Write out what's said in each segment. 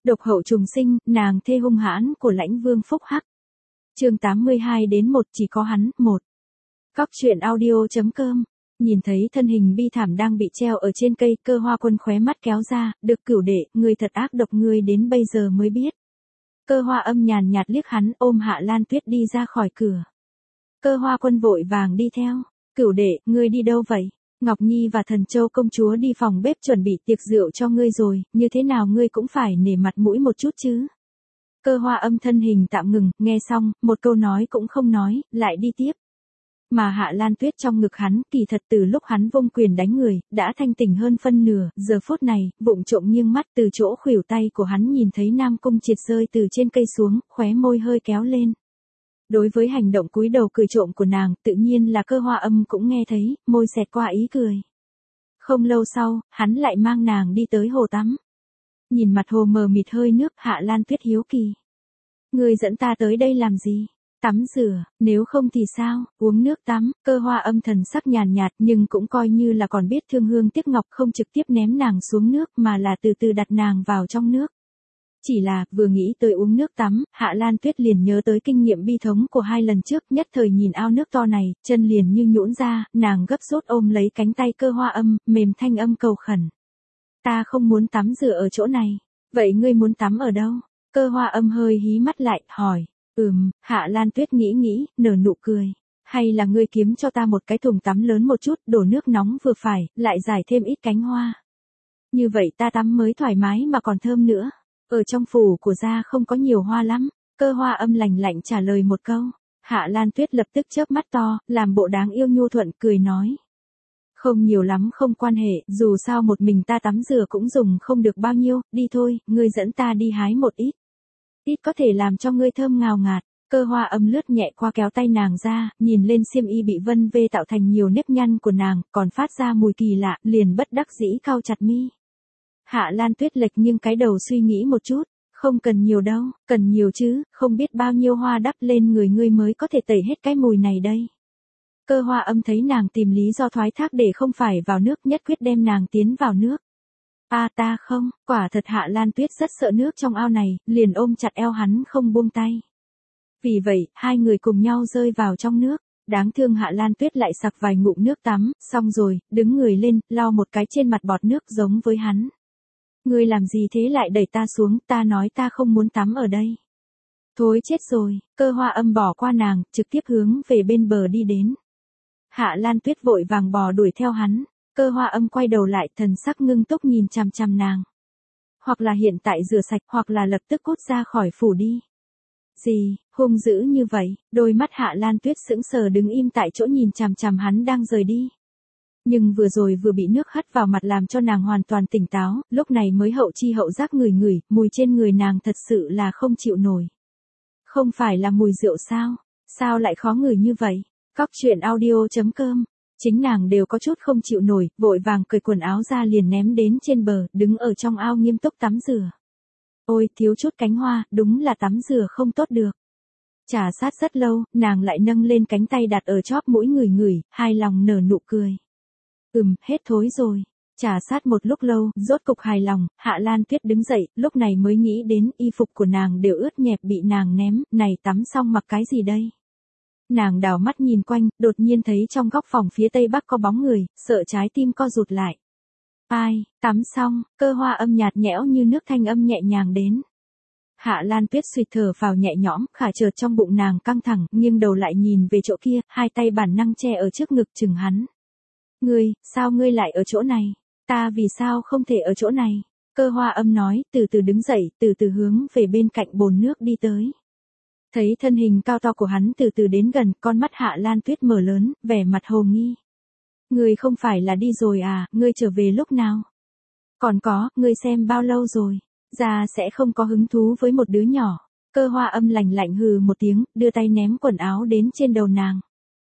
Độc hậu trùng sinh, nàng thê hung hãn của Lãnh Vương Phúc Hắc. Chương 82-1 chỉ có hắn, 1. Các truyện audio.com. Nhìn thấy thân hình bi thảm đang bị treo ở trên cây, Cơ Hoa Quân khóe mắt kéo ra, được Cửu đệ, ngươi thật ác độc, ngươi đến bây giờ mới biết. Cơ Hoa Âm nhàn nhạt liếc hắn, ôm Hạ Lan Tuyết đi ra khỏi cửa. Cơ Hoa Quân vội vàng đi theo. Cửu đệ, ngươi đi đâu vậy? Ngọc Nhi và Thần Châu công chúa đi phòng bếp chuẩn bị tiệc rượu cho ngươi rồi, như thế nào ngươi cũng phải nể mặt mũi một chút chứ. Cơ Hoa Âm thân hình tạm ngừng, nghe xong, một câu nói cũng không nói, lại đi tiếp. Mà Hạ Lan Tuyết trong ngực hắn, kỳ thật từ lúc hắn vung quyền đánh người, đã thanh tỉnh hơn phân nửa, giờ phút này, vụng trộm nghiêng mắt từ chỗ khuỷu tay của hắn nhìn thấy Nam Cung Triệt rơi từ trên cây xuống, khóe môi hơi kéo lên. Đối với hành động cúi đầu cười trộm của nàng, tự nhiên là Cơ Hoa Âm cũng nghe thấy, môi xẹt qua ý cười. Không lâu sau, hắn lại mang nàng đi tới hồ tắm. Nhìn mặt hồ mờ mịt hơi nước, Hạ Lan Tuyết hiếu kỳ. Ngươi dẫn ta tới đây làm gì? Tắm rửa, nếu không thì sao, uống nước tắm. Cơ Hoa Âm thần sắc nhàn nhạt nhưng cũng coi như là còn biết thương hương tiếc ngọc, không trực tiếp ném nàng xuống nước mà là từ từ đặt nàng vào trong nước. Chỉ là, vừa nghĩ tới uống nước tắm, Hạ Lan Tuyết liền nhớ tới kinh nghiệm bi thống của 2 lần trước, nhất thời nhìn ao nước to này, chân liền như nhũn ra, nàng gấp rút ôm lấy cánh tay Cơ Hoa Âm, mềm thanh âm cầu khẩn. Ta không muốn tắm rửa ở chỗ này, vậy ngươi muốn tắm ở đâu? Cơ Hoa Âm hơi hí mắt lại, hỏi. Hạ Lan Tuyết nghĩ, nở nụ cười. Hay là ngươi kiếm cho ta một cái thùng tắm lớn một chút, đổ nước nóng vừa phải, lại rải thêm ít cánh hoa. Như vậy ta tắm mới thoải mái mà còn thơm nữa. Ở trong phủ của gia không có nhiều hoa lắm. Cơ Hoa Âm lạnh lạnh trả lời một câu. Hạ Lan Tuyết lập tức chớp mắt to, làm bộ đáng yêu nhu thuận, cười nói. Không nhiều lắm không quan hệ, dù sao một mình ta tắm rửa cũng dùng không được bao nhiêu, đi thôi, ngươi dẫn ta đi hái một ít. Ít có thể làm cho ngươi thơm ngào ngạt. Cơ Hoa Âm lướt nhẹ qua kéo tay nàng ra, nhìn lên xiêm y bị vân vê tạo thành nhiều nếp nhăn của nàng, còn phát ra mùi kỳ lạ, liền bất đắc dĩ cau chặt mi. Hạ Lan Tuyết lệch nghiêng cái đầu suy nghĩ một chút, không cần nhiều đâu, cần nhiều chứ, không biết bao nhiêu hoa đắp lên người ngươi mới có thể tẩy hết cái mùi này đây. Cơ Hoa Âm thấy nàng tìm lý do thoái thác để không phải vào nước, nhất quyết đem nàng tiến vào nước. Ta không, quả thật Hạ Lan Tuyết rất sợ nước trong ao này, liền ôm chặt eo hắn không buông tay. Vì vậy, hai người cùng nhau rơi vào trong nước. Đáng thương Hạ Lan Tuyết lại sặc vài ngụm nước tắm, xong rồi, đứng người lên, lau một cái trên mặt bọt nước giống với hắn. Ngươi làm gì thế lại đẩy ta xuống, ta nói ta không muốn tắm ở đây. Thối chết rồi, Cơ Hoa Âm bỏ qua nàng, trực tiếp hướng về bên bờ đi đến. Hạ Lan Tuyết vội vàng bò đuổi theo hắn. Cơ Hoa Âm quay đầu lại, thần sắc ngưng túc nhìn chằm chằm nàng. Hoặc là hiện tại rửa sạch, hoặc là lập tức cút ra khỏi phủ đi. Gì, hung dữ như vậy? Đôi mắt Hạ Lan Tuyết sững sờ đứng im tại chỗ nhìn chằm chằm hắn đang rời đi. Nhưng vừa rồi vừa bị nước hắt vào mặt làm cho nàng hoàn toàn tỉnh táo, lúc này mới hậu chi hậu giác ngửi, mùi trên người nàng thật sự là không chịu nổi. Không phải là mùi rượu sao? Sao lại khó ngửi như vậy? Các truyện audio.com. Chính nàng đều có chút không chịu nổi, vội vàng cởi quần áo ra liền ném đến trên bờ, đứng ở trong ao nghiêm túc tắm rửa. Ôi, thiếu chút cánh hoa, đúng là tắm rửa không tốt được. Trà sát rất lâu, nàng lại nâng lên cánh tay đặt ở chóp mũi ngửi, hài lòng nở nụ cười. Hết thối rồi. Trà sát một lúc lâu, rốt cục hài lòng, Hạ Lan Tuyết đứng dậy, lúc này mới nghĩ đến y phục của nàng đều ướt nhẹp bị nàng ném, này tắm xong mặc cái gì đây? Nàng đảo mắt nhìn quanh, đột nhiên thấy trong góc phòng phía tây bắc có bóng người, sợ trái tim co rụt lại. Ai, tắm xong, Cơ Hoa Âm nhạt nhẽo như nước thanh âm nhẹ nhàng đến. Hạ Lan Tuyết suýt thở phào nhẹ nhõm, khả chợt trong bụng nàng căng thẳng, nghiêng đầu lại nhìn về chỗ kia, hai tay bản năng che ở trước ngực chừng hắn. Ngươi, sao ngươi lại ở chỗ này? Ta vì sao không thể ở chỗ này? Cơ Hoa Âm nói, từ từ đứng dậy, từ từ hướng về bên cạnh bồn nước đi tới. Thấy thân hình cao to của hắn từ từ đến gần, con mắt Hạ Lan Tuyết mở lớn, vẻ mặt hồ nghi. Ngươi không phải là đi rồi à, ngươi trở về lúc nào? Còn có, ngươi xem bao lâu rồi? Già sẽ không có hứng thú với một đứa nhỏ. Cơ Hoa Âm lạnh lạnh hừ một tiếng, đưa tay ném quần áo đến trên đầu nàng.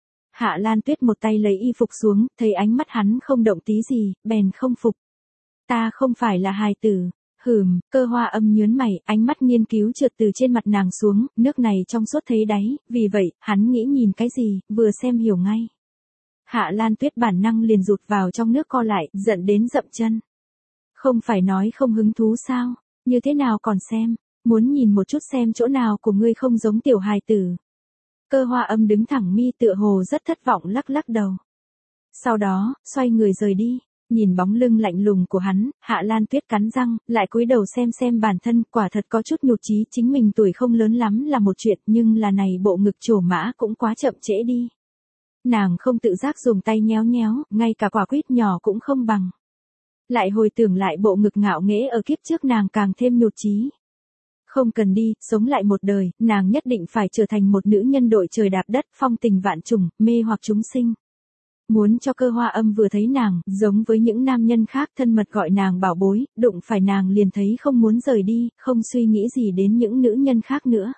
Hạ Lan Tuyết một tay lấy y phục xuống, thấy ánh mắt hắn không động tí gì, bèn không phục. Ta không phải là hài tử. Cơ Hoa Âm nhớn mày, ánh mắt nghiên cứu trượt từ trên mặt nàng xuống, nước này trong suốt thấy đáy, vì vậy, hắn nghĩ nhìn cái gì, vừa xem hiểu ngay. Hạ Lan Tuyết bản năng liền rụt vào trong nước co lại, giận đến dậm chân. Không phải nói không hứng thú sao? Như thế nào còn xem, muốn nhìn một chút xem chỗ nào của ngươi không giống tiểu hài tử. Cơ Hoa Âm đứng thẳng mi tựa hồ rất thất vọng lắc lắc đầu. Sau đó, xoay người rời đi. Nhìn bóng lưng lạnh lùng của hắn, Hạ Lan Tuyết cắn răng, lại cúi đầu xem bản thân, quả thật có chút nhụt chí, chính mình tuổi không lớn lắm là một chuyện, nhưng là này bộ ngực trổ mã cũng quá chậm trễ đi. Nàng không tự giác dùng tay nhéo nhéo, ngay cả quả quýt nhỏ cũng không bằng. Lại hồi tưởng lại bộ ngực ngạo nghễ ở kiếp trước nàng càng thêm nhụt chí. Không cần đi, sống lại một đời, nàng nhất định phải trở thành một nữ nhân đội trời đạp đất, phong tình vạn trùng, mê hoặc chúng sinh. Muốn cho Cơ Hoa Âm vừa thấy nàng, giống với những nam nhân khác thân mật gọi nàng bảo bối, đụng phải nàng liền thấy không muốn rời đi, không suy nghĩ gì đến những nữ nhân khác nữa.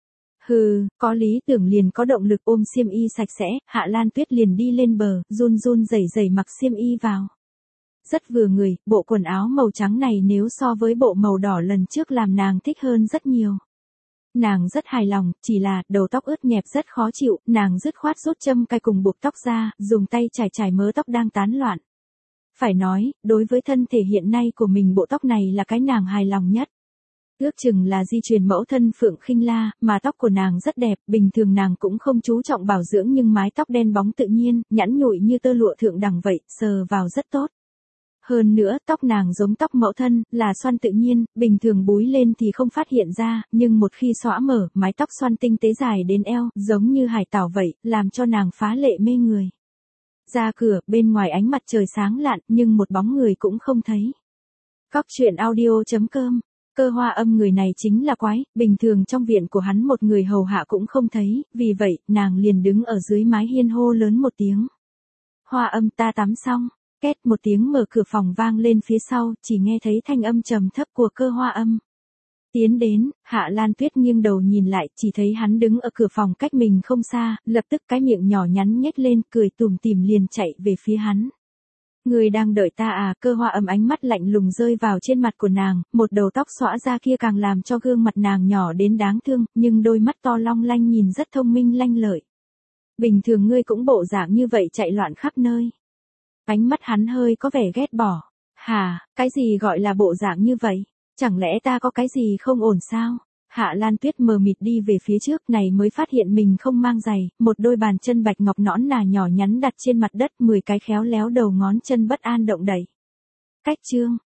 Hừ, có lý tưởng liền có động lực, ôm xiêm y sạch sẽ, Hạ Lan Tuyết liền đi lên bờ, run run rẩy rẩy mặc xiêm y vào. Rất vừa người, bộ quần áo màu trắng này nếu so với bộ màu đỏ lần trước làm nàng thích hơn rất nhiều. Nàng rất hài lòng, chỉ là đầu tóc ướt nhẹp rất khó chịu, nàng dứt khoát rút châm cài cùng buộc tóc ra, dùng tay chải mớ tóc đang tán loạn. Phải nói, đối với thân thể hiện nay của mình bộ tóc này là cái nàng hài lòng nhất. Ước chừng là di truyền mẫu thân Phượng Khinh La, mà tóc của nàng rất đẹp, bình thường nàng cũng không chú trọng bảo dưỡng nhưng mái tóc đen bóng tự nhiên, nhẵn nhụi như tơ lụa thượng đẳng vậy, sờ vào rất tốt. Hơn nữa, tóc nàng giống tóc mẫu thân, là xoăn tự nhiên, bình thường búi lên thì không phát hiện ra, nhưng một khi xõa mở, mái tóc xoăn tinh tế dài đến eo, giống như hải tảo vậy, làm cho nàng phá lệ mê người. Ra cửa, bên ngoài ánh mặt trời sáng lạn, nhưng một bóng người cũng không thấy. Cóc truyện audio.com. Cơ Hoa Âm người này chính là quái, bình thường trong viện của hắn một người hầu hạ cũng không thấy, vì vậy, nàng liền đứng ở dưới mái hiên hô lớn một tiếng. Hoa Âm, ta tắm xong. Két một tiếng mở cửa phòng vang lên phía sau, chỉ nghe thấy thanh âm trầm thấp của Cơ Hoa Âm. Tiến đến, Hạ Lan Tuyết nghiêng đầu nhìn lại, chỉ thấy hắn đứng ở cửa phòng cách mình không xa, lập tức cái miệng nhỏ nhắn nhếch lên, cười tủm tỉm liền chạy về phía hắn. Người đang đợi ta à? Cơ Hoa Âm ánh mắt lạnh lùng rơi vào trên mặt của nàng, một đầu tóc xõa ra kia càng làm cho gương mặt nàng nhỏ đến đáng thương, nhưng đôi mắt to long lanh nhìn rất thông minh lanh lợi. Bình thường ngươi cũng bộ dạng như vậy chạy loạn khắp nơi. Ánh mắt hắn hơi có vẻ ghét bỏ. Hà, cái gì gọi là bộ dạng như vậy? Chẳng lẽ ta có cái gì không ổn sao? Hạ Lan Tuyết mờ mịt đi về phía trước này mới phát hiện mình không mang giày, một đôi bàn chân bạch ngọc nõn nà nhỏ nhắn đặt trên mặt đất, 10 cái khéo léo đầu ngón chân bất an động đậy. Cách chương.